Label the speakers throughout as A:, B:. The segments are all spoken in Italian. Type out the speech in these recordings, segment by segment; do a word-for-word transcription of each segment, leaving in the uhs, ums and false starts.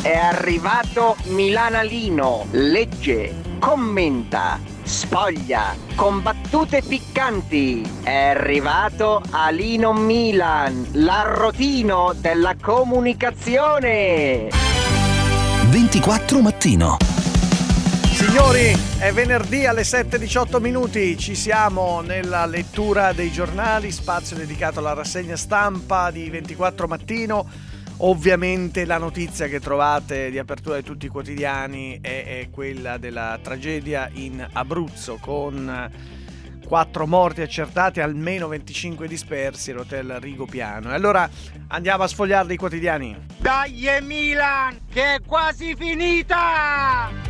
A: È arrivato Milanalino, legge, commenta, spoglia, con battute piccanti. È arrivato Alino Milan, l'arrotino della comunicazione.
B: ventiquattro mattino.
C: Signori, è venerdì alle sette e diciotto minuti, ci siamo nella lettura dei giornali, spazio dedicato alla rassegna stampa di ventiquattro mattino. Ovviamente la notizia che trovate di apertura di tutti i quotidiani è, è quella della tragedia in Abruzzo, con quattro morti accertati, almeno venticinque dispersi all'hotel Rigopiano. E allora andiamo a sfogliarli i quotidiani.
D: Dai Milan, che è quasi finita!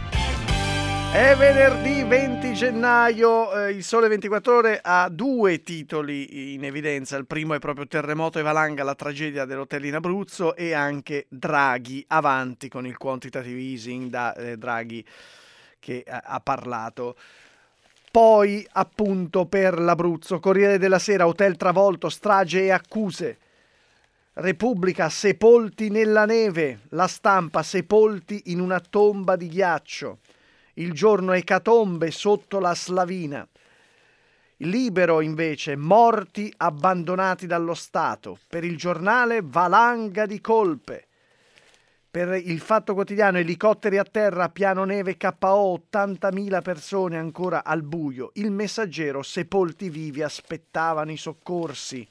C: È venerdì venti gennaio, eh, il Sole ventiquattro Ore ha due titoli in evidenza. Il primo è proprio terremoto e valanga, la tragedia dell'hotel in Abruzzo, e anche Draghi avanti con il quantitative easing, da eh, Draghi che ha, ha parlato. Poi appunto per l'Abruzzo, Corriere della Sera, hotel travolto, strage e accuse. Repubblica, sepolti nella neve, La Stampa, sepolti in una tomba di ghiaccio. Il Giorno, ecatombe sotto la Slavina. Libero invece, morti abbandonati dallo Stato. Per il Giornale, valanga di colpe. Per il Fatto Quotidiano, elicotteri a terra, piano neve K O, ottantamila persone ancora al buio. Il Messaggero, sepolti vivi aspettavano i soccorsi.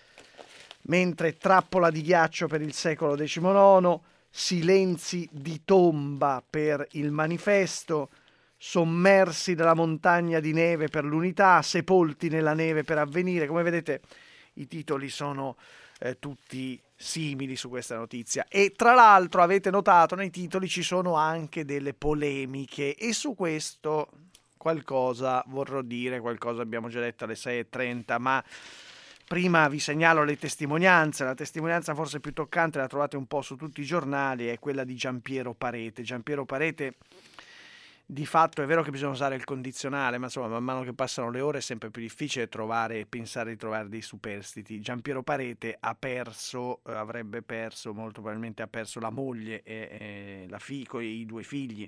C: Mentre trappola di ghiaccio per il secolo diciannove, silenzi di tomba per il Manifesto, sommersi dalla montagna di neve per l'Unità, sepolti nella neve per Avvenire. Come vedete i titoli sono eh, tutti simili su questa notizia, e tra l'altro avete notato nei titoli ci sono anche delle polemiche, e su questo qualcosa vorrò dire, qualcosa abbiamo già detto alle sei e trenta, ma prima vi segnalo le testimonianze. La testimonianza forse più toccante, la trovate un po' su tutti i giornali, è quella di Giampiero Parete. Giampiero Parete, di fatto è vero che bisogna usare il condizionale, ma insomma man mano che passano le ore è sempre più difficile trovare e pensare di trovare dei superstiti. Giampiero Parete ha perso, eh, avrebbe perso, molto probabilmente ha perso la moglie e, e la figlio e i due figli.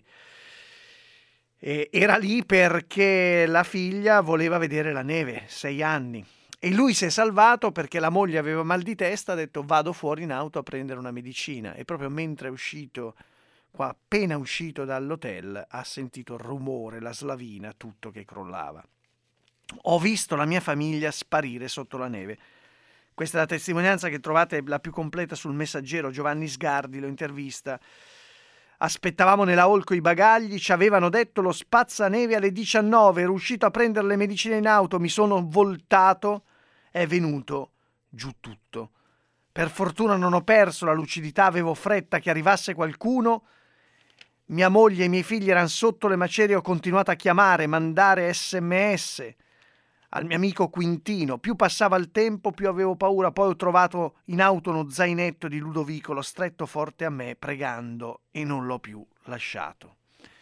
C: E era lì perché la figlia voleva vedere la neve, sei anni. E lui si è salvato perché la moglie aveva mal di testa, ha detto vado fuori in auto a prendere una medicina, e proprio mentre è uscito, qua appena uscito dall'hotel, ha sentito il rumore, la slavina, tutto che crollava. Ho visto la mia famiglia sparire sotto la neve. Questa è la testimonianza che trovate la più completa sul Messaggero. Giovanni Sgardi lo intervista. Aspettavamo nella hall coi bagagli, ci avevano detto lo spazzaneve alle diciannove, ero uscito a prendere le medicine in auto, mi sono voltato, è venuto giù tutto. Per fortuna non ho perso la lucidità, avevo fretta che arrivasse qualcuno. Mia moglie e i miei figli erano sotto le macerie, ho continuato a chiamare, mandare sms al mio amico Quintino. Più passava il tempo, più avevo paura. Poi ho trovato in auto uno zainetto di Ludovico, l'ho stretto forte a me, pregando, e non l'ho più lasciato.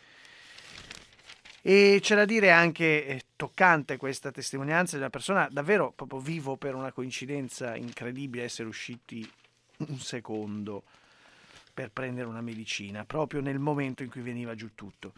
C: E c'è da dire anche, eh, toccante questa testimonianza di una persona davvero proprio vivo per una coincidenza incredibile, essere usciti un secondo per prendere una medicina, proprio nel momento in cui veniva giù tutto.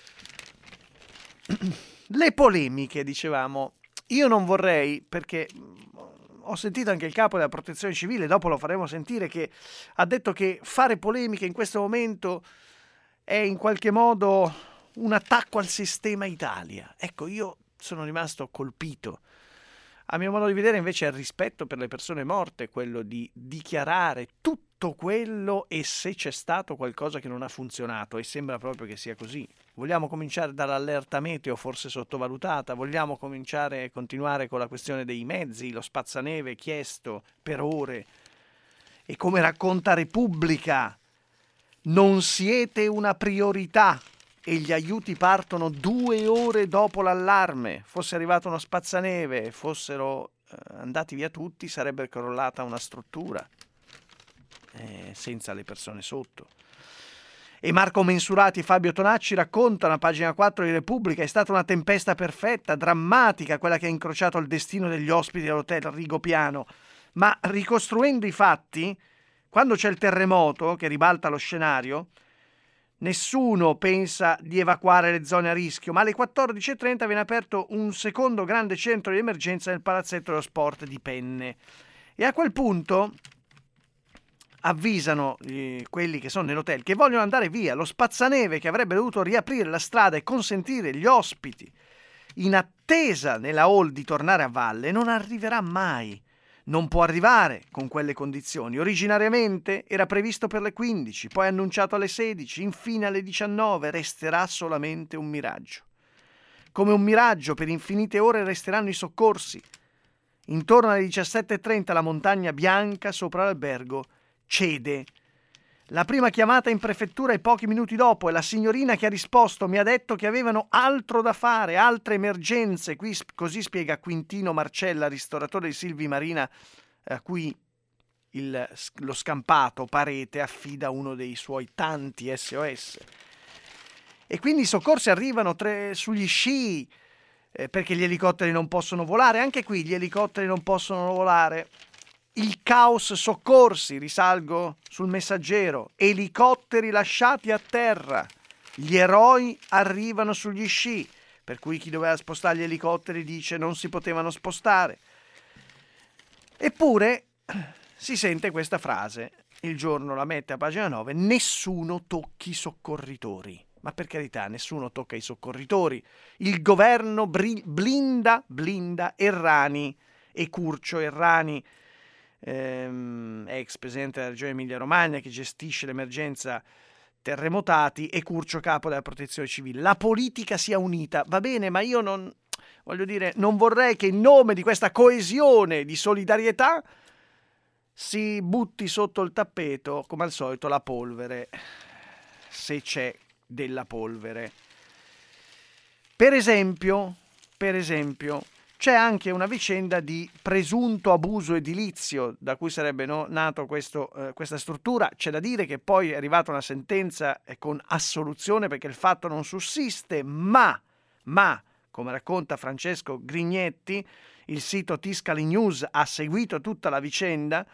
C: Le polemiche, dicevamo, io non vorrei, perché ho sentito anche il capo della protezione civile, dopo lo faremo sentire, che ha detto che fare polemiche in questo momento è in qualche modo un attacco al sistema Italia. Ecco, io sono rimasto colpito. A mio modo di vedere invece è il rispetto per le persone morte, quello di dichiarare tutto quello, e se c'è stato qualcosa che non ha funzionato, e sembra proprio che sia così. Vogliamo cominciare dall'allerta meteo, forse sottovalutata, vogliamo cominciare e continuare con la questione dei mezzi, lo spazzaneve chiesto per ore, e come racconta Repubblica, non siete una priorità, e gli aiuti partono due ore dopo l'allarme. Fosse arrivato uno spazzaneve, fossero eh, andati via tutti, sarebbe crollata una struttura eh, senza le persone sotto. E Marco Mensurati e Fabio Tonacci raccontano a pagina quattro di Repubblica: è stata una tempesta perfetta, drammatica, quella che ha incrociato il destino degli ospiti dell'hotel Rigopiano. Ma ricostruendo i fatti, quando c'è il terremoto che ribalta lo scenario, nessuno pensa di evacuare le zone a rischio, ma alle quattordici e trenta viene aperto un secondo grande centro di emergenza nel palazzetto dello sport di Penne. E a quel punto avvisano eh, quelli che sono nell'hotel che vogliono andare via. Lo spazzaneve che avrebbe dovuto riaprire la strada e consentire agli ospiti in attesa nella hall di tornare a valle non arriverà mai. Non può arrivare con quelle condizioni. Originariamente era previsto per le quindici, poi annunciato alle sedici, infine alle diciannove. Resterà solamente un miraggio. Come un miraggio per infinite ore resteranno i soccorsi. Intorno alle diciassette e trenta la montagna bianca sopra l'albergo cede. La prima chiamata in prefettura e pochi minuti dopo, e la signorina che ha risposto mi ha detto che avevano altro da fare, altre emergenze. Qui così spiega Quintino Marcella, ristoratore di Silvi Marina, a cui il, lo scampato Parete affida uno dei suoi tanti S O S. E quindi i soccorsi arrivano tre, sugli sci, eh, perché gli elicotteri non possono volare. Anche qui gli elicotteri non possono volare. Il caos soccorsi, risalgo sul Messaggero, elicotteri lasciati a terra, gli eroi arrivano sugli sci, per cui chi doveva spostare gli elicotteri dice non si potevano spostare. Eppure si sente questa frase, il Giorno la mette a pagina nove, nessuno tocchi i soccorritori. Ma per carità, nessuno tocca i soccorritori, il governo bri- blinda, blinda Errani e Curcio Errani, Ehm, ex presidente della regione Emilia-Romagna che gestisce l'emergenza terremotati, e Curcio capo della protezione civile. La politica sia unita, va bene, ma io non voglio dire, non vorrei che in nome di questa coesione, di solidarietà, si butti sotto il tappeto come al solito la polvere, se c'è della polvere. Per esempio, per esempio c'è anche una vicenda di presunto abuso edilizio da cui sarebbe no, nato questo, eh, questa struttura. C'è da dire che poi è arrivata una sentenza eh, con assoluzione perché il fatto non sussiste, ma, ma, come racconta Francesco Grignetti, il sito Tiscali News ha seguito tutta la vicenda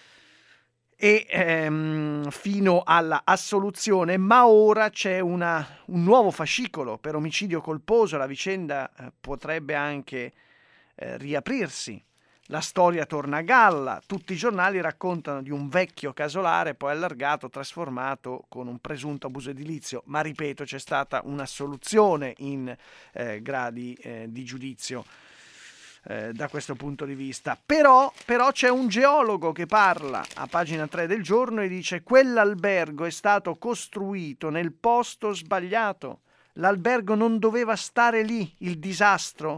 C: e ehm, fino alla assoluzione, ma ora c'è una, un nuovo fascicolo per omicidio colposo. La vicenda eh, potrebbe anche Eh, riaprirsi. La storia torna a galla. Tutti i giornali raccontano di un vecchio casolare poi allargato, trasformato con un presunto abuso edilizio, ma ripeto, c'è stata un'assoluzione in eh, gradi eh, di giudizio eh, da questo punto di vista. Però, però c'è un geologo che parla a pagina tre del Giorno e dice: quell'albergo è stato costruito nel posto sbagliato, l'albergo non doveva stare lì, il disastro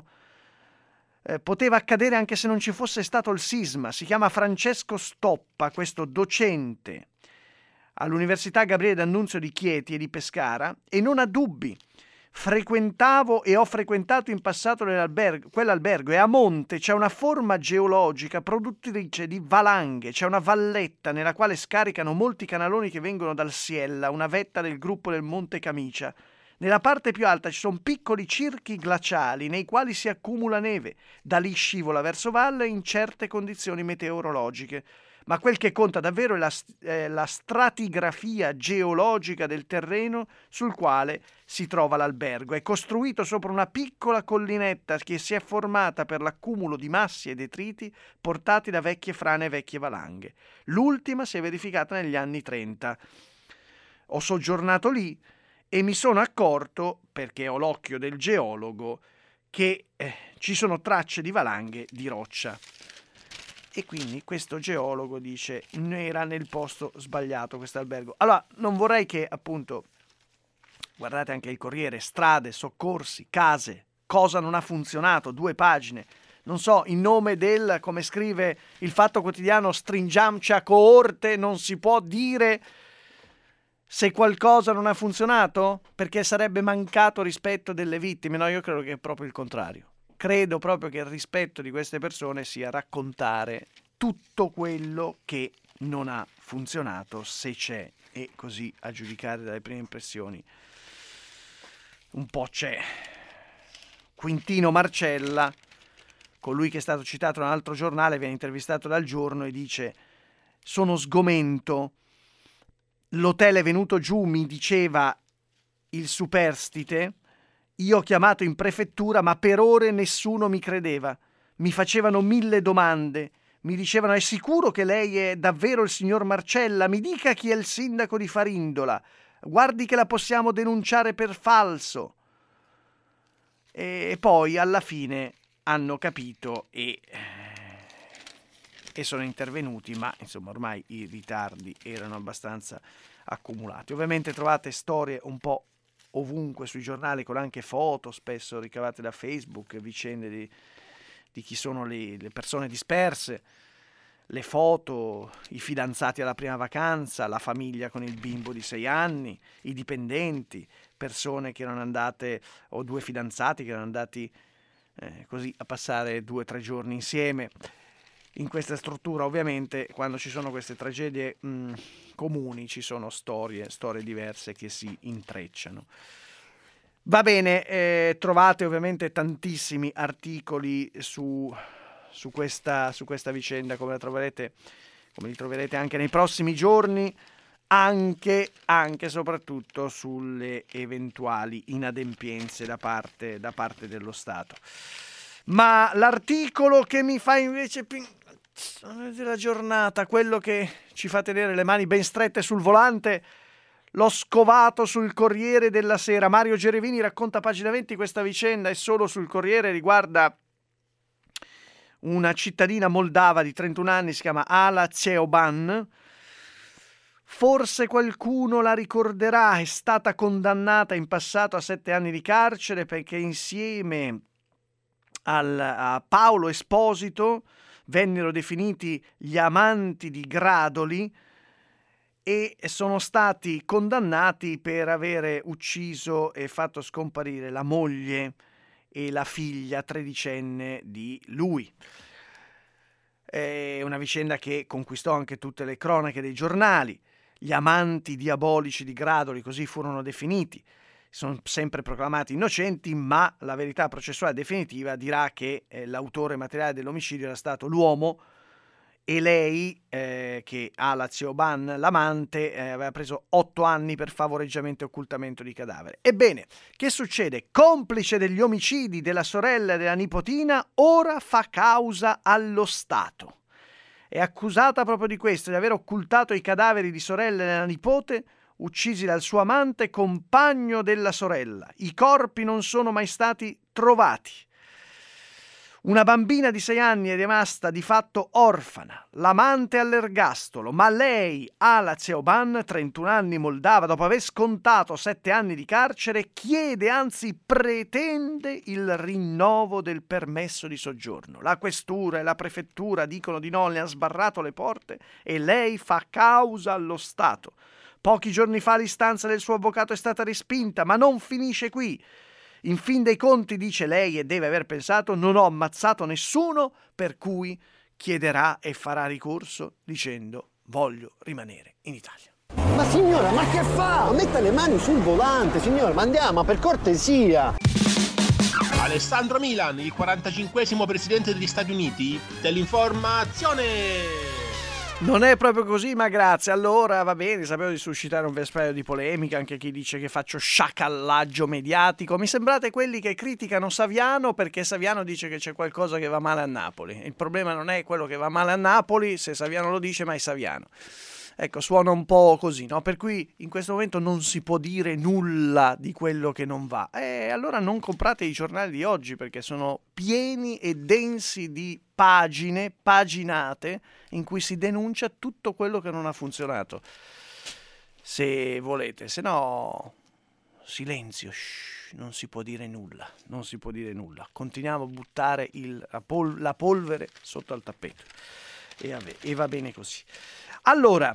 C: Eh, poteva accadere anche se non ci fosse stato il sisma. Si chiama Francesco Stoppa, questo docente all'Università Gabriele D'Annunzio di Chieti e di Pescara, e non ha dubbi. Frequentavo e ho frequentato in passato quell'albergo, e a monte c'è una forma geologica produttrice di valanghe, c'è una valletta nella quale scaricano molti canaloni che vengono dal Siella, una vetta del gruppo del Monte Camicia. Nella parte più alta ci sono piccoli circhi glaciali nei quali si accumula neve. Da lì scivola verso valle in certe condizioni meteorologiche. Ma quel che conta davvero è la, eh, la stratigrafia geologica del terreno sul quale si trova l'albergo. È costruito sopra una piccola collinetta che si è formata per l'accumulo di massi e detriti portati da vecchie frane e vecchie valanghe. L'ultima si è verificata negli anni trenta. Ho soggiornato lì e mi sono accorto, perché ho l'occhio del geologo, che eh, ci sono tracce di valanghe di roccia. E quindi questo geologo dice era nel posto sbagliato questo albergo. Allora, non vorrei che, appunto, guardate anche il Corriere, strade, soccorsi, case, cosa non ha funzionato, due pagine. Non so, in nome del, come scrive il Fatto Quotidiano, stringiamci a coorte, non si può dire se qualcosa non ha funzionato? Perché sarebbe mancato rispetto delle vittime? No, io credo che è proprio il contrario. Credo proprio che il rispetto di queste persone sia raccontare tutto quello che non ha funzionato, se c'è, e così a giudicare dalle prime impressioni un po' c'è. Quintino Marcella, colui che è stato citato da un altro giornale, viene intervistato dal Giorno e dice: sono sgomento. l'hotel è venuto giù, mi diceva il superstite, io ho chiamato in prefettura ma per ore nessuno mi credeva, mi facevano mille domande, mi dicevano è sicuro che lei è davvero il signor Marcella, mi dica chi è il sindaco di Farindola, guardi che la possiamo denunciare per falso. E poi alla fine hanno capito e, e sono intervenuti, ma insomma ormai i ritardi erano abbastanza accumulati. Ovviamente trovate storie un po' ovunque sui giornali, con anche foto spesso ricavate da Facebook, vicende di, di chi sono le, le persone disperse, le foto, i fidanzati alla prima vacanza, la famiglia con il bimbo di sei anni, i dipendenti, persone che erano andate, o due fidanzati che erano andati eh, così a passare due o tre giorni insieme. In questa struttura ovviamente quando ci sono queste tragedie mh, comuni ci sono storie, storie diverse che si intrecciano. Va bene, eh, trovate ovviamente tantissimi articoli su, su, questa, su questa vicenda, come la troverete, come li troverete anche nei prossimi giorni, anche e soprattutto sulle eventuali inadempienze da parte, da parte dello Stato. Ma l'articolo che mi fa invece della giornata, quello che ci fa tenere le mani ben strette sul volante, l'ho scovato sul Corriere della Sera. Mario Gerevini racconta a pagina venti questa vicenda, è solo sul Corriere, riguarda una cittadina moldava di trentuno anni, si chiama Ala Ceoban. Forse qualcuno la ricorderà, è stata condannata in passato a sette anni di carcere perché insieme al, a Paolo Esposito vennero definiti gli amanti di Gradoli e sono stati condannati per avere ucciso e fatto scomparire la moglie e la figlia tredicenne di lui. È una vicenda che conquistò anche tutte le cronache dei giornali. Gli amanti diabolici di Gradoli, così furono definiti, sono sempre proclamati innocenti, ma la verità processuale definitiva dirà che eh, l'autore materiale dell'omicidio era stato l'uomo e lei, eh, che ha la Ceoban, l'amante, eh, aveva preso otto anni per favoreggiamento e occultamento di cadavere. Ebbene, che succede? Complice degli omicidi della sorella e della nipotina, ora fa causa allo Stato. È accusata proprio di questo, di aver occultato i cadaveri di sorella e della nipote, uccisi dal suo amante, compagno della sorella. I corpi non sono mai stati trovati. Una bambina di sei anni è rimasta di fatto orfana, l'amante all'ergastolo, ma lei, Ala Ceoban, trentuno anni, moldava, dopo aver scontato sette anni di carcere, chiede, anzi pretende il rinnovo del permesso di soggiorno. La questura e la prefettura dicono di no, le hanno sbarrato le porte e lei fa causa allo Stato. Pochi giorni fa l'istanza del suo avvocato è stata respinta, ma non finisce qui. In fin dei conti, dice lei, e deve aver pensato, non ho ammazzato nessuno, per cui chiederà e farà ricorso dicendo voglio rimanere in Italia.
E: Ma signora, ma che fa? Metta le mani sul volante, signora, ma andiamo, per cortesia.
F: Alessandro Milan, il quarantacinquesimo presidente degli Stati Uniti, dell'informazione.
C: Non è proprio così, ma grazie. Allora, va bene, sapevo di suscitare un vespaio di polemica, anche chi dice che faccio sciacallaggio mediatico. Mi sembrate quelli che criticano Saviano perché Saviano dice che c'è qualcosa che va male a Napoli. Il problema non è quello che va male a Napoli, se Saviano lo dice, ma è Saviano. Ecco, suona un po' così, no? Per cui in questo momento non si può dire nulla di quello che non va. E allora non comprate i giornali di oggi perché sono pieni e densi di pagine, paginate, in cui si denuncia tutto quello che non ha funzionato. Se volete, se no, silenzio, shh, non si può dire nulla, non si può dire nulla. Continuiamo a buttare il, la, pol- la polvere sotto al tappeto. E, vabbè, e va bene così. Allora,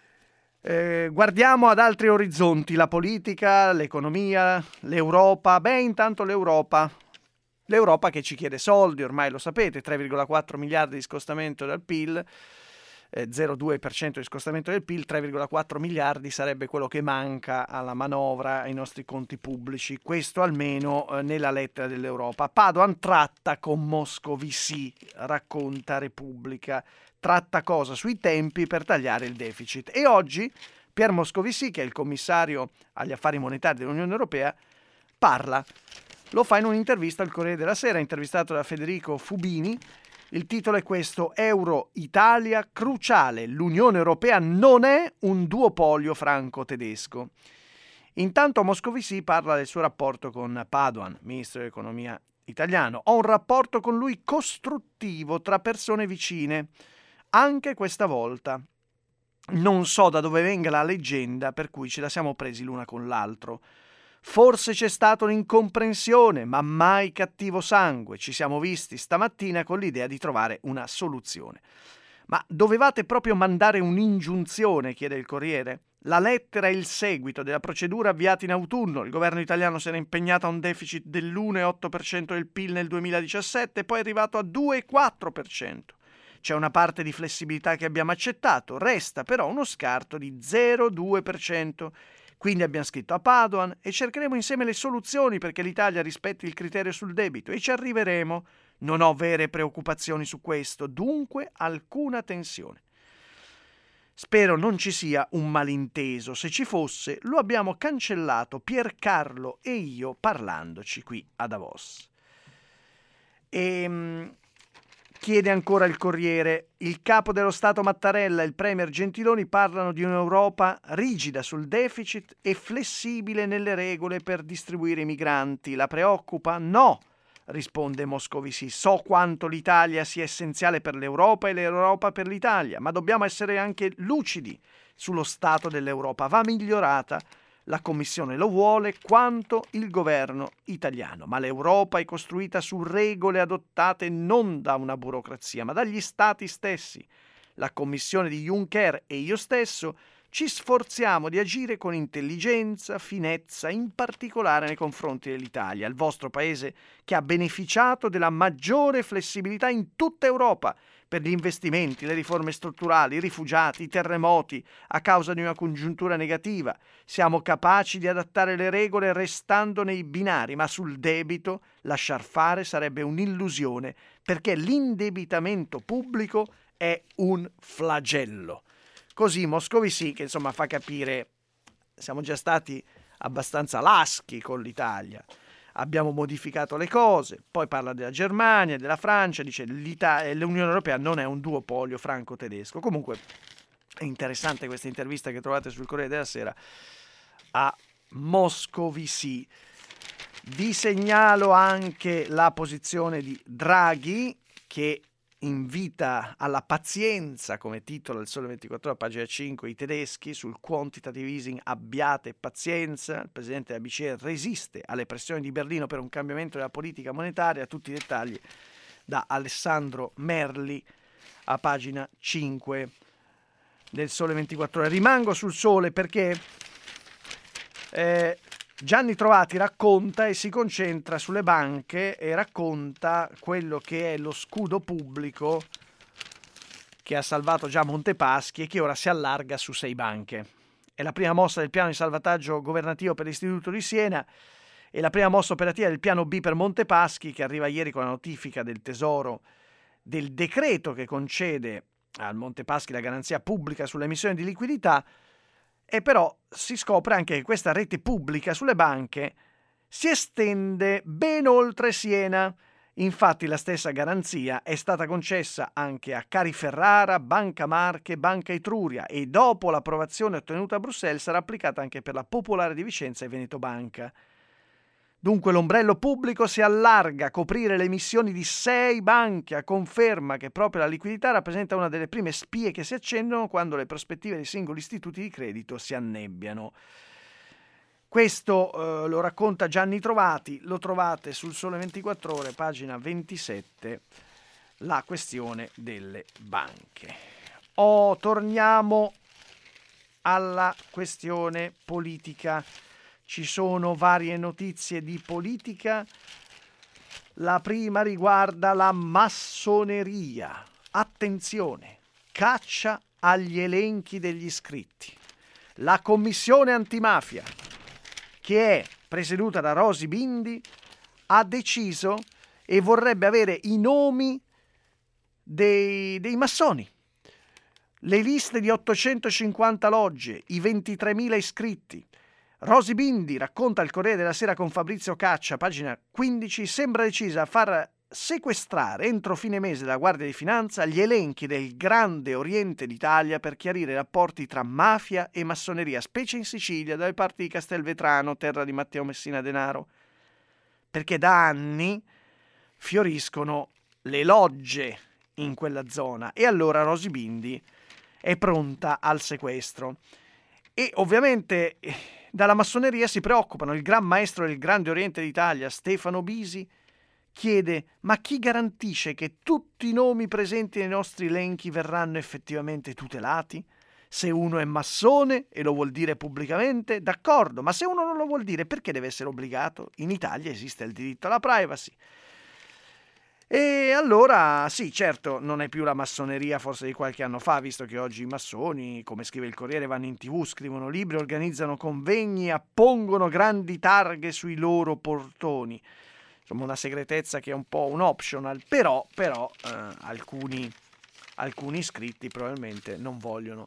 C: eh, guardiamo ad altri orizzonti, la politica, l'economia, l'Europa. Beh, intanto l'Europa, l'Europa che ci chiede soldi, ormai lo sapete, tre virgola quattro miliardi di scostamento dal P I L, eh, zero virgola due per cento di scostamento del P I L, tre virgola quattro miliardi sarebbe quello che manca alla manovra, ai nostri conti pubblici, questo almeno eh, nella lettera dell'Europa. Padoan tratta con Moscovici, racconta Repubblica. Tratta cosa? Sui tempi per tagliare il deficit. E oggi Pierre Moscovici, che è il commissario agli affari monetari dell'Unione Europea, parla. Lo fa in un'intervista al Corriere della Sera, intervistato da Federico Fubini. Il titolo è questo: Euro-Italia cruciale, l'Unione Europea non è un duopolio franco-tedesco. Intanto Moscovici parla del suo rapporto con Padoan, ministro dell'economia italiano. Ho un rapporto con lui costruttivo tra persone vicine, anche questa volta. Non so da dove venga la leggenda per cui ce la siamo presi l'una con l'altro. Forse c'è stata un'incomprensione, ma mai cattivo sangue. Ci siamo visti stamattina con l'idea di trovare una soluzione. Ma dovevate proprio mandare un'ingiunzione, chiede il Corriere? La lettera è il seguito della procedura avviata in autunno. Il governo italiano si era impegnato a un deficit dell'uno virgola otto per cento del P I L nel duemiladiciassette e poi è arrivato a due virgola quattro per cento. C'è una parte di flessibilità che abbiamo accettato, resta però uno scarto di zero virgola due per cento. Quindi abbiamo scritto a Padoan e cercheremo insieme le soluzioni perché l'Italia rispetti il criterio sul debito e ci arriveremo. Non ho vere preoccupazioni su questo, dunque alcuna tensione. Spero non ci sia un malinteso. Se ci fosse, lo abbiamo cancellato Piercarlo e io parlandoci qui a Davos. E chiede ancora il Corriere: il capo dello Stato Mattarella e il premier Gentiloni parlano di un'Europa rigida sul deficit e flessibile nelle regole per distribuire i migranti. La preoccupa? No, risponde Moscovici. So quanto l'Italia sia essenziale per l'Europa e l'Europa per l'Italia, ma dobbiamo essere anche lucidi sullo stato dell'Europa. Va migliorata. La Commissione lo vuole quanto il governo italiano, ma l'Europa è costruita su regole adottate non da una burocrazia, ma dagli stati stessi. La Commissione di Juncker e io stesso ci sforziamo di agire con intelligenza, finezza, in particolare nei confronti dell'Italia, il vostro paese che ha beneficiato della maggiore flessibilità in tutta Europa per gli investimenti, le riforme strutturali, i rifugiati, i terremoti, a causa di una congiuntura negativa. Siamo capaci di adattare le regole restando nei binari, ma sul debito lasciar fare sarebbe un'illusione, perché l'indebitamento pubblico è un flagello. Così Moscovici, che insomma fa capire, siamo già stati abbastanza laschi con l'Italia. Abbiamo modificato le cose, poi parla della Germania, della Francia, dice l'Italia, l'Unione Europea non è un duopolio franco-tedesco. Comunque è interessante questa intervista che trovate sul Corriere della Sera a Moscovici. Vi segnalo anche la posizione di Draghi, che invita alla pazienza, come titola il Sole ventiquattro Ore, pagina cinque, i tedeschi sul quantitative easing. Abbiate pazienza, il presidente della B C E resiste alle pressioni di Berlino per un cambiamento della politica monetaria. Tutti i dettagli da Alessandro Merli a pagina cinque del Sole ventiquattro Ore. Rimango sul Sole perché eh, Gianni Trovati racconta e si concentra sulle banche e racconta quello che è lo scudo pubblico che ha salvato già Montepaschi e che ora si allarga su sei banche. È la prima mossa del piano di salvataggio governativo per l'Istituto di Siena e la prima mossa operativa del piano B per Montepaschi, che arriva ieri con la notifica del Tesoro del decreto che concede al Montepaschi la garanzia pubblica sull'emissione di liquidità. E però si scopre anche che questa rete pubblica sulle banche si estende ben oltre Siena. Infatti la stessa garanzia è stata concessa anche a Cariferrara, Banca Marche, Banca Etruria e dopo l'approvazione ottenuta a Bruxelles sarà applicata anche per la Popolare di Vicenza e Veneto Banca. Dunque l'ombrello pubblico si allarga a coprire le emissioni di sei banche, a conferma che proprio la liquidità rappresenta una delle prime spie che si accendono quando le prospettive dei singoli istituti di credito si annebbiano. Questo eh, lo racconta Gianni Trovati, lo trovate sul Sole ventiquattro Ore, pagina ventisette, la questione delle banche. Oh, torniamo alla questione politica. Ci sono varie notizie di politica. La prima riguarda la massoneria. Attenzione, caccia agli elenchi degli iscritti. La commissione antimafia, che è presieduta da Rosy Bindi, ha deciso e vorrebbe avere i nomi dei, dei massoni. le liste di ottocentocinquanta logge, i ventitremila iscritti. Rosy Bindi racconta al Corriere della Sera con Fabrizio Caccia, pagina quindici, sembra decisa a far sequestrare entro fine mese dalla Guardia di Finanza gli elenchi del Grande Oriente d'Italia per chiarire i rapporti tra mafia e massoneria, specie in Sicilia, dalle parti di Castelvetrano, terra di Matteo Messina Denaro, perché da anni fioriscono le logge in quella zona e allora Rosy Bindi è pronta al sequestro. E ovviamente dalla massoneria si preoccupano. Il gran maestro del Grande Oriente d'Italia, Stefano Bisi, chiede: ma chi garantisce che tutti i nomi presenti nei nostri elenchi verranno effettivamente tutelati? Se uno è massone e lo vuol dire pubblicamente, d'accordo, ma se uno non lo vuol dire, perché deve essere obbligato? In Italia esiste il diritto alla privacy. E allora, sì, certo, non è più la massoneria forse di qualche anno fa, visto che oggi i massoni, come scrive il Corriere, vanno in tv, scrivono libri, organizzano convegni, appongono grandi targhe sui loro portoni. Insomma, una segretezza che è un po' un optional, però, però eh, alcuni, alcuni iscritti probabilmente non vogliono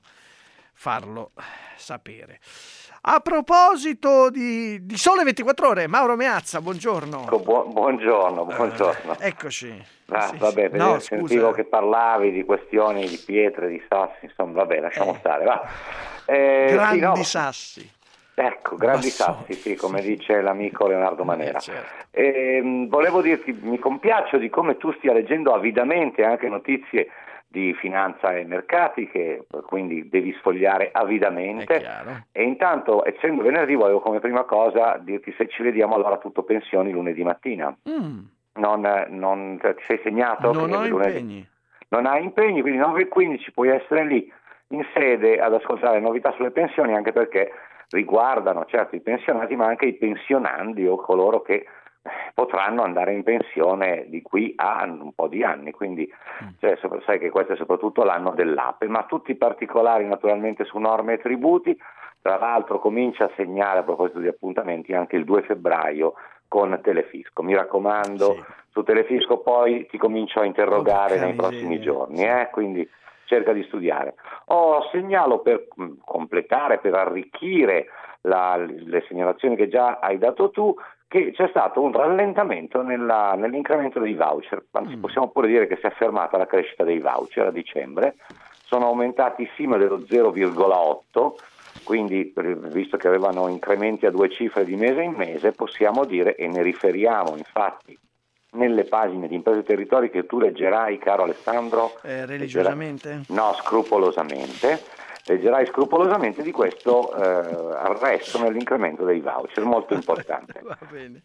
C: farlo sapere. A proposito di, di Sole ventiquattro Ore, Mauro Meazza, buongiorno.
G: Bu- buongiorno, buongiorno.
C: Uh, eccoci.
G: Ah,
C: sì,
G: vabbè,
C: sì. No,
G: sentivo
C: scusa.
G: che parlavi di questioni di pietre, di sassi, insomma, vabbè, lasciamo
C: eh.
G: stare, va. Eh,
C: Grandi
G: sì, no.
C: sassi.
G: Ecco, grandi
C: Massoni.
G: sassi, sì, come dice l'amico Leonardo Manera.
C: Eh, certo.
G: Eh, volevo dirti, mi compiaccio di come tu stia leggendo avidamente anche notizie di finanza e mercati, che quindi devi sfogliare avidamente. E intanto, essendo venerdì, volevo come prima cosa dirti se ci vediamo allora tutto pensioni lunedì mattina.
C: Mm.
G: Non, non ti sei segnato?
C: Non
G: che
C: ho
G: lunedì...
C: impegni.
G: Non hai impegni, quindi nove e quindici puoi essere lì in sede ad ascoltare novità sulle pensioni, anche perché riguardano certo i pensionati, ma anche i pensionandi o coloro che potranno andare in pensione di qui a un po' di anni, quindi cioè, sai che questo è soprattutto l'anno dell'Ape, ma tutti i particolari naturalmente su norme e tributi. Tra l'altro comincia a segnare, a proposito di appuntamenti, anche il due febbraio con Telefisco. Mi raccomando, sì. Su Telefisco poi ti comincio a interrogare oh, nei prossimi giorni, eh? Quindi cerca di studiare. Oh, segnalo per completare, per arricchire la, le segnalazioni che già hai dato tu, che c'è stato un rallentamento nella, nell'incremento dei voucher, anzi mm. possiamo pure dire che si è fermata la crescita dei voucher a dicembre, sono aumentati sino dello zero virgola otto, quindi visto che avevano incrementi a due cifre di mese in mese, possiamo dire, e ne riferiamo infatti nelle pagine di Imprese e Territori che tu leggerai, caro Alessandro,
C: eh, religiosamente?
G: Leggerai, no, scrupolosamente. Leggerai scrupolosamente di questo eh, arresto nell'incremento dei voucher, molto importante.
C: Va bene.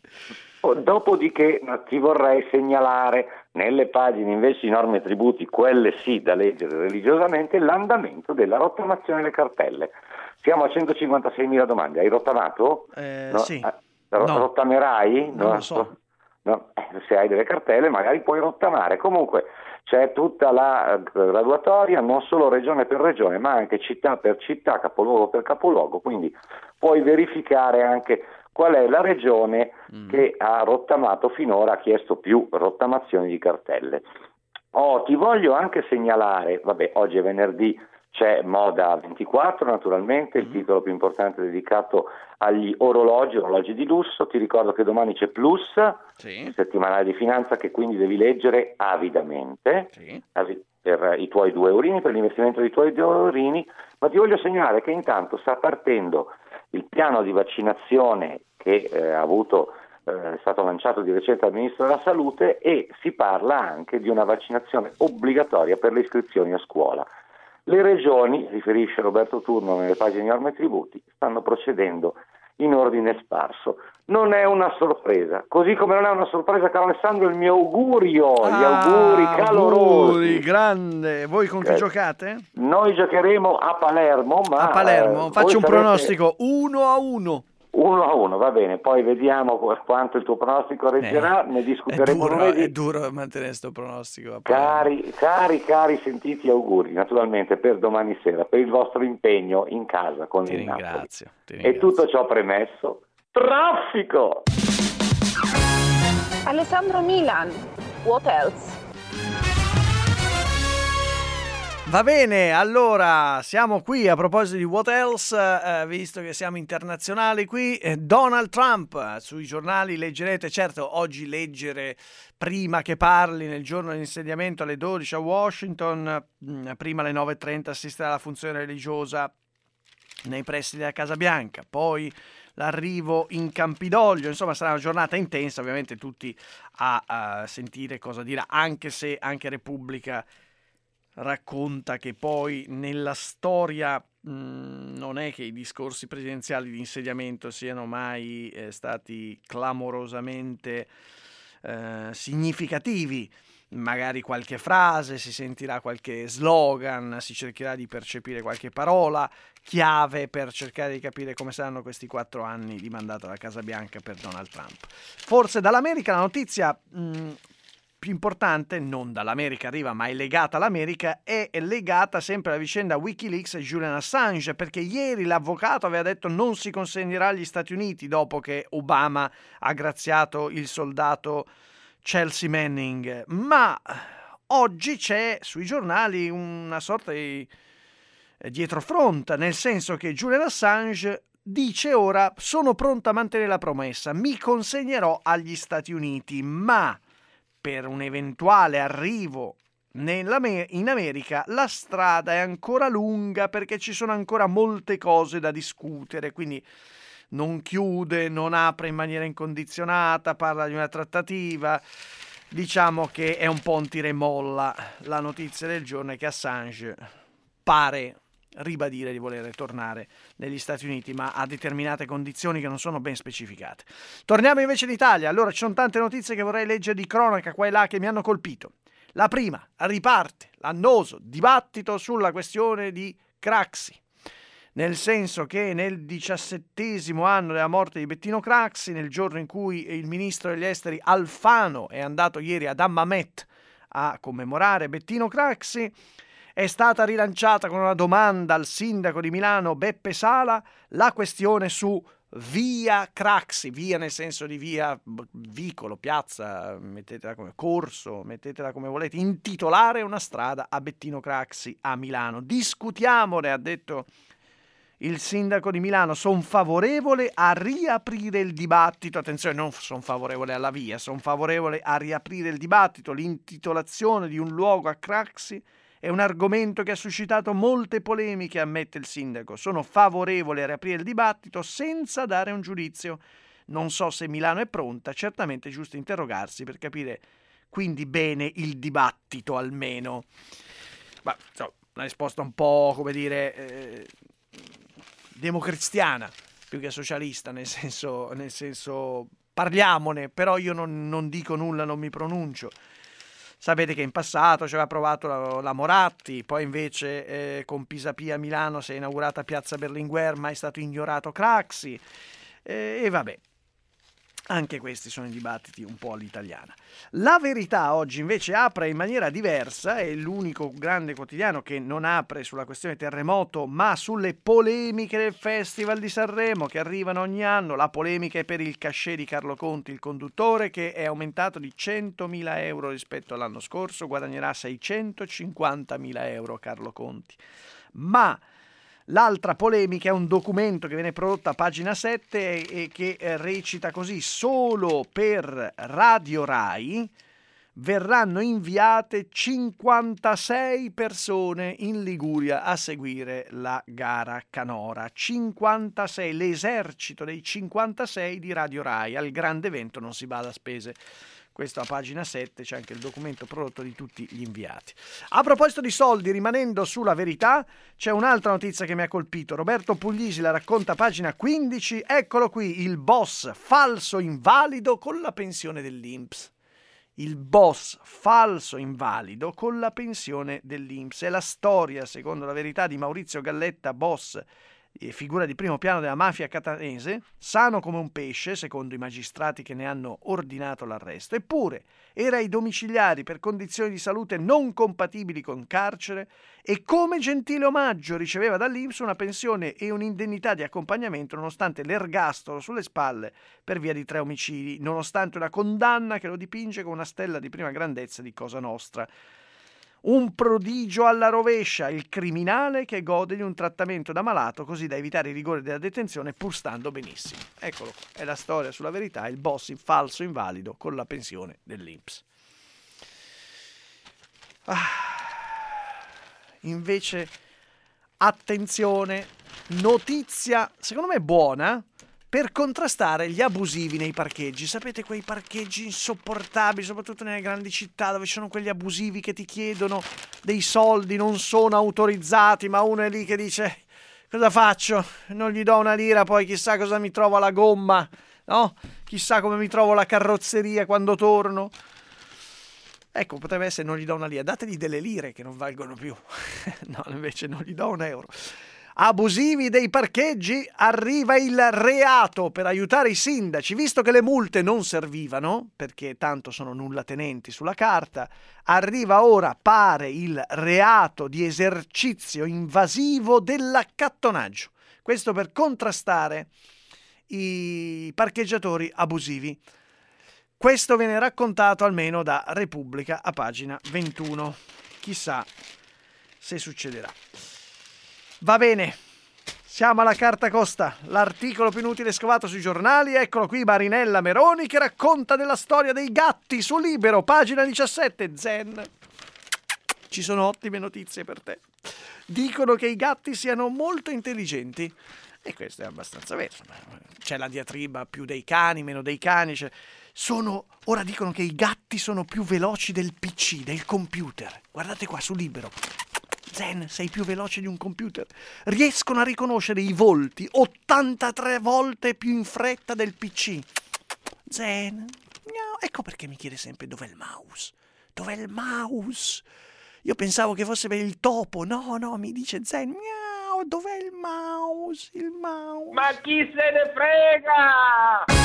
G: Dopodiché ti vorrei segnalare nelle pagine invece di norme e tributi, quelle sì da leggere religiosamente, l'andamento della rottamazione delle cartelle. Siamo a centocinquantaseimila domande. Hai rottamato?
C: Eh,
G: no?
C: Sì.
G: R-
C: no.
G: Rottamerai?
C: Non
G: no?
C: lo so.
G: No? Se hai delle cartelle magari puoi rottamare. Comunque c'è tutta la graduatoria, non solo regione per regione, ma anche città per città, capoluogo per capoluogo, quindi puoi verificare anche qual è la regione mm. che ha rottamato finora, ha chiesto più rottamazioni di cartelle. Oh, ti voglio anche segnalare, vabbè, oggi è venerdì, c'è Moda ventiquattro naturalmente, il titolo più importante dedicato agli orologi, orologi di lusso. Ti ricordo che domani c'è Plus, sì. settimanale di finanza, che quindi devi leggere avidamente, sì. per i tuoi due eurini, per l'investimento dei tuoi due eurini, ma ti voglio segnalare che intanto sta partendo il piano di vaccinazione che eh, ha avuto eh, è stato lanciato di recente dal Ministro della Salute, e si parla anche di una vaccinazione obbligatoria per le iscrizioni a scuola. Le regioni, riferisce Roberto Turno nelle pagine di norme e tributi, stanno procedendo in ordine sparso. Non è una sorpresa, così come non è una sorpresa, caro Alessandro, il mio augurio, ah, gli auguri calorosi.
C: Auguri, grande. Voi con chi eh, giocate?
G: Noi giocheremo a Palermo, ma
C: a Palermo,
G: eh,
C: faccio un
G: sarete...
C: pronostico uno a uno.
G: Uno a uno, va bene, poi vediamo quanto il tuo pronostico reggerà, eh, ne discuteremo
C: è duro,
G: lunedì.
C: È duro mantenere questo pronostico.
G: Cari, cari, cari, sentiti auguri, naturalmente per domani sera, per il vostro impegno in casa con
C: ti
G: il
C: ringrazio,
G: Napoli.
C: ti ringrazio.
G: E tutto ciò premesso, traffico!
H: Alessandro Milan, what else?
C: Va bene, allora siamo qui a proposito di What Else, eh, visto che siamo internazionali qui, eh, Donald Trump, eh, sui giornali leggerete, certo oggi leggere prima che parli nel giorno dell'insediamento alle dodici a Washington, mh, prima alle nove e trenta assistere alla funzione religiosa nei pressi della Casa Bianca, poi l'arrivo in Campidoglio, insomma sarà una giornata intensa, ovviamente tutti a, a sentire cosa dirà, anche se anche Repubblica racconta che poi nella storia mh, non è che i discorsi presidenziali di insediamento siano mai eh, stati clamorosamente eh, significativi. Magari qualche frase, si sentirà qualche slogan, si cercherà di percepire qualche parola chiave per cercare di capire come saranno questi quattro anni di mandato alla Casa Bianca per Donald Trump. Forse dall'America la notizia mh, più importante, non dall'America arriva ma è legata all'America, è legata sempre alla vicenda Wikileaks e Julian Assange, perché ieri l'avvocato aveva detto non si consegnerà agli Stati Uniti dopo che Obama ha graziato il soldato Chelsea Manning, ma oggi c'è sui giornali una sorta di dietrofront, nel senso che Julian Assange dice ora sono pronto a mantenere la promessa, mi consegnerò agli Stati Uniti, ma per un eventuale arrivo nella, in America la strada è ancora lunga perché ci sono ancora molte cose da discutere, quindi non chiude, non apre in maniera incondizionata, parla di una trattativa. Diciamo che è un po' un tira e molla. La notizia del giorno è che Assange pare ribadire di voler tornare negli Stati Uniti, ma a determinate condizioni che non sono ben specificate. Torniamo invece in Italia. Allora, ci sono tante notizie che vorrei leggere di cronaca qua e là che mi hanno colpito. La prima, riparte l'annoso dibattito sulla questione di Craxi, nel senso che nel diciassettesimo anno della morte di Bettino Craxi, nel giorno in cui il ministro degli esteri Alfano è andato ieri ad Hammamet a commemorare Bettino Craxi, è stata rilanciata con una domanda al sindaco di Milano Beppe Sala la questione su via Craxi, via nel senso di via, vicolo, piazza, mettetela come corso, mettetela come volete, intitolare una strada a Bettino Craxi a Milano. Discutiamone, ha detto il sindaco di Milano, sono favorevole a riaprire il dibattito, attenzione, non sono favorevole alla via, sono favorevole a riaprire il dibattito, l'intitolazione di un luogo a Craxi è un argomento che ha suscitato molte polemiche, ammette il sindaco. Sono favorevole a riaprire il dibattito senza dare un giudizio. Non so se Milano è pronta, certamente è giusto interrogarsi per capire quindi bene il dibattito almeno. Ma insomma, una risposta un po', come dire, eh, democristiana più che socialista, nel senso, nel senso parliamone, però io non, non dico nulla, non mi pronuncio. Sapete che in passato ci aveva provato la, la Moratti, poi invece eh, con Pisapia a Milano si è inaugurata Piazza Berlinguer, ma è stato ignorato Craxi, eh, e vabbè, anche questi sono i dibattiti un po' all'italiana. La Verità oggi invece apre in maniera diversa, è l'unico grande quotidiano che non apre sulla questione terremoto, ma sulle polemiche del Festival di Sanremo che arrivano ogni anno. La polemica è per il cachet di Carlo Conti, il conduttore, che è aumentato di centomila euro rispetto all'anno scorso, guadagnerà seicentocinquantamila euro Carlo Conti. Ma l'altra polemica è un documento che viene prodotto a pagina sette e, e che eh, recita così: solo per Radio Rai verranno inviate cinquantasei persone in Liguria a seguire la gara canora. cinquantasei, l'esercito dei cinquantasei di Radio Rai. Al grande evento non si bada a spese. Questo a pagina sette, c'è anche il documento prodotto di tutti gli inviati. A proposito di soldi, rimanendo sulla Verità, c'è un'altra notizia che mi ha colpito. Roberto Puglisi la racconta a pagina quindici. Eccolo qui, il boss falso invalido con la pensione dell'I N P S. Il boss falso invalido con la pensione dell'I N P S. È la storia, secondo la Verità, di Maurizio Galletta, boss e figura di primo piano della mafia catanese, sano come un pesce, secondo i magistrati che ne hanno ordinato l'arresto. Eppure era ai domiciliari per condizioni di salute non compatibili con carcere e come gentile omaggio riceveva dall'I N P S una pensione e un'indennità di accompagnamento nonostante l'ergastolo sulle spalle per via di tre omicidi, nonostante una condanna che lo dipinge con una stella di prima grandezza di Cosa Nostra. Un prodigio alla rovescia, il criminale che gode di un trattamento da malato così da evitare i rigori della detenzione pur stando benissimo. Eccolo, è la storia sulla verità, il boss in falso invalido con la pensione dell'I N P S. Ah, invece, attenzione, notizia secondo me buona per contrastare gli abusivi nei parcheggi. Sapete, quei parcheggi insopportabili, soprattutto nelle grandi città dove ci sono quegli abusivi che ti chiedono dei soldi, non sono autorizzati, ma uno è lì che dice: cosa faccio? Non gli do una lira, poi chissà cosa mi trovo alla gomma, no? Chissà come mi trovo la carrozzeria quando torno. Ecco, potrebbe essere: non gli do una lira, dategli delle lire che non valgono più. No, invece non gli do un euro. Abusivi dei parcheggi, arriva il reato per aiutare i sindaci. Visto che le multe non servivano, perché tanto sono nullatenenti sulla carta, arriva ora, pare, il reato di esercizio invasivo dell'accattonaggio. Questo per contrastare i parcheggiatori abusivi. Questo viene raccontato almeno da Repubblica a pagina ventuno. Chissà se succederà. Va bene, siamo alla carta costa, l'articolo più inutile scovato sui giornali. Eccolo qui, Marinella Meroni che racconta della storia dei gatti su Libero, pagina diciassette. Zen, ci sono ottime notizie per te. Dicono che i gatti siano molto intelligenti, e questo è abbastanza vero. C'è la diatriba, più dei cani, meno dei cani. Cioè, sono, ora dicono che i gatti sono più veloci del P C, del computer. Guardate qua su Libero. Zen, sei più veloce di un computer. Riescono a riconoscere i volti ottantatré volte più in fretta del P C. Zen, no, ecco perché mi chiede sempre dov'è il mouse. Dov'è il mouse? Io pensavo che fosse per il topo. No, no, mi dice Zen, miau, dov'è il mouse? Il mouse.
D: Ma chi se ne frega?